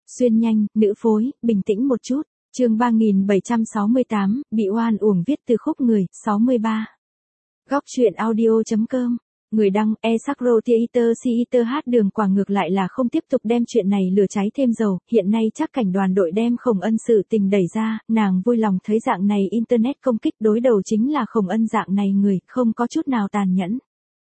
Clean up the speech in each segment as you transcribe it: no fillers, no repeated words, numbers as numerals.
Xuyên nhanh, nữ phối, bình tĩnh một chút. Chương 3768, bị oan uổng viết từ khúc người, 63. Góc truyện audio.com. Người đăng, Esakro Theater Theater hát Đường Quả ngược lại là không tiếp tục đem chuyện này lửa cháy thêm dầu, hiện nay chắc cảnh đoàn đội đem Khổng Ân sự tình đẩy ra, nàng vui lòng thấy dạng này internet công kích đối đầu chính là Khổng Ân dạng này người, không có chút nào tàn nhẫn.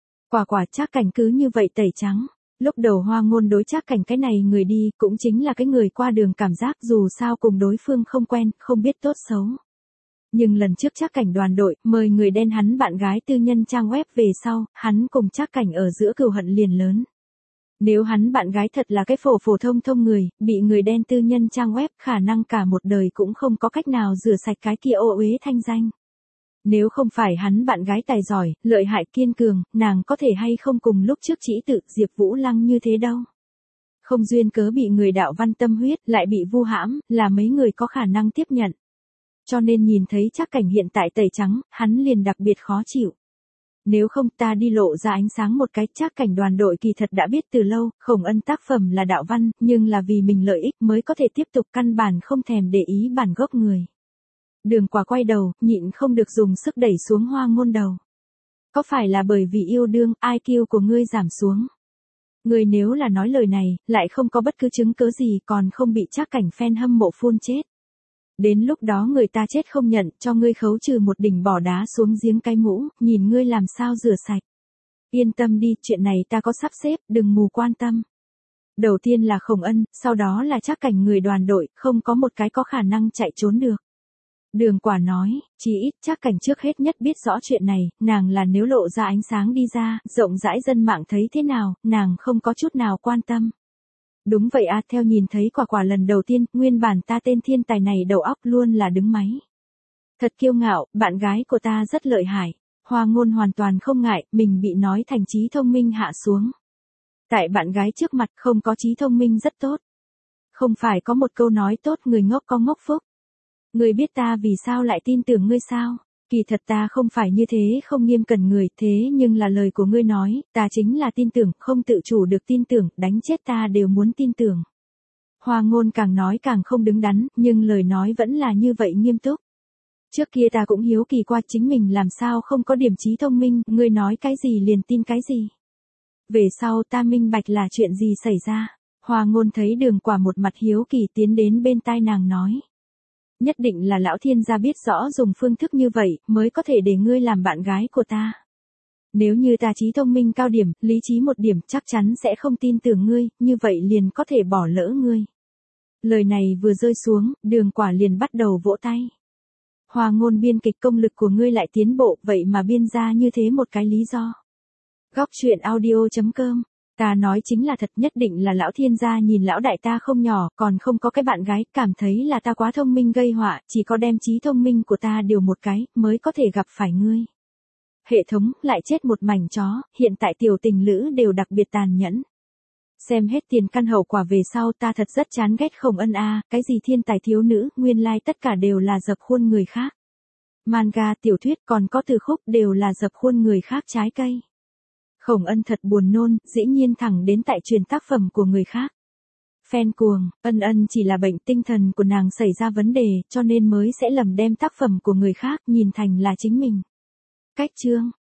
Quả chắc cảnh cứ như vậy tẩy trắng. Lúc đầu Hoa Ngôn đối chắc cảnh cái này người đi, cũng chính là cái người qua đường cảm giác dù sao cùng đối phương không quen, không biết tốt xấu. Nhưng lần trước chắc cảnh đoàn đội, mời người đen hắn bạn gái tư nhân trang web về sau, hắn cùng chắc cảnh ở giữa cừu hận liền lớn. Nếu hắn bạn gái thật là cái phổ thông người, bị người đen tư nhân trang web, khả năng cả một đời cũng không có cách nào rửa sạch cái kia ô uế thanh danh. Nếu không phải hắn bạn gái tài giỏi, lợi hại kiên cường, nàng có thể hay không cùng lúc trước chỉ tự Diệp Vũ Lăng như thế đâu. Không duyên cớ bị người đạo văn tâm huyết, lại bị vu hãm, là mấy người có khả năng tiếp nhận. Cho nên nhìn thấy chắc cảnh hiện tại tẩy trắng, hắn liền đặc biệt khó chịu. Nếu không ta đi lộ ra ánh sáng một cái, chắc cảnh đoàn đội kỳ thật đã biết từ lâu, Khổng Ân tác phẩm là đạo văn, nhưng là vì mình lợi ích mới có thể tiếp tục, căn bản không thèm để ý bản gốc người. Đường Quả quay đầu, nhịn không được dùng sức đẩy xuống Hoa Ngôn đầu. Có phải là bởi vì yêu đương, IQ của ngươi giảm xuống? Ngươi nếu là nói lời này, lại không có bất cứ chứng cớ gì, còn không bị chắc cảnh fan hâm mộ phun chết. Đến lúc đó người ta chết không nhận, cho ngươi khấu trừ một đỉnh bỏ đá xuống giếng cái mũ, nhìn ngươi làm sao rửa sạch. Yên tâm đi, chuyện này ta có sắp xếp, đừng mù quan tâm. Đầu tiên là Khổng Ân, sau đó là chắc cảnh người đoàn đội, không có một cái có khả năng chạy trốn được. Đường Quả nói, chỉ ít chắc cảnh trước hết nhất biết rõ chuyện này, nàng là nếu lộ ra ánh sáng đi ra, rộng rãi dân mạng thấy thế nào, nàng không có chút nào quan tâm. Đúng vậy à, theo nhìn thấy Quả lần đầu tiên, nguyên bản ta tên thiên tài này đầu óc luôn là đứng máy. Thật kiêu ngạo, bạn gái của ta rất lợi hại. Hoa Ngôn hoàn toàn không ngại, mình bị nói thành trí thông minh hạ xuống. Tại bạn gái trước mặt không có trí thông minh rất tốt. Không phải có một câu nói tốt người ngốc có ngốc phúc. Ngươi biết ta vì sao lại tin tưởng ngươi sao? Kỳ thật ta không phải như thế không nghiêm cẩn người, thế nhưng là lời của ngươi nói, ta chính là tin tưởng, không tự chủ được tin tưởng, đánh chết ta đều muốn tin tưởng. Hoa Ngôn càng nói càng không đứng đắn, nhưng lời nói vẫn là như vậy nghiêm túc. Trước kia ta cũng hiếu kỳ qua chính mình làm sao không có điểm trí thông minh, ngươi nói cái gì liền tin cái gì. Về sau ta minh bạch là chuyện gì xảy ra. Hoa Ngôn thấy Đường Quả một mặt hiếu kỳ tiến đến bên tai nàng nói. Nhất định là lão thiên gia biết rõ dùng phương thức như vậy, mới có thể để ngươi làm bạn gái của ta. Nếu như ta trí thông minh cao điểm, lý trí một điểm, chắc chắn sẽ không tin tưởng ngươi, như vậy liền có thể bỏ lỡ ngươi. Lời này vừa rơi xuống, Đường Quả liền bắt đầu vỗ tay. Hoa Ngôn biên kịch công lực của ngươi lại tiến bộ, vậy mà biên ra như thế một cái lý do. Góc truyện audio.com. Ta nói chính là thật, nhất định là lão thiên gia nhìn lão đại ta không nhỏ, còn không có cái bạn gái, cảm thấy là ta quá thông minh gây họa, chỉ có đem trí thông minh của ta điều một cái, mới có thể gặp phải ngươi. Hệ thống, lại chết một mảnh chó, hiện tại tiểu tình lữ đều đặc biệt tàn nhẫn. Xem hết tiền căn hậu quả về sau ta thật rất chán ghét Khổng Ân a, cái gì thiên tài thiếu nữ, nguyên lai tất cả đều là dập khuôn người khác. Manga, tiểu thuyết còn có từ khúc đều là dập khuôn người khác trái cây. Khổng Ân thật buồn nôn, dĩ nhiên thẳng đến tại truyền tác phẩm của người khác. Fan cuồng, Ân chỉ là bệnh tinh thần của nàng xảy ra vấn đề, cho nên mới sẽ lầm đem tác phẩm của người khác nhìn thành là chính mình. Cách chương.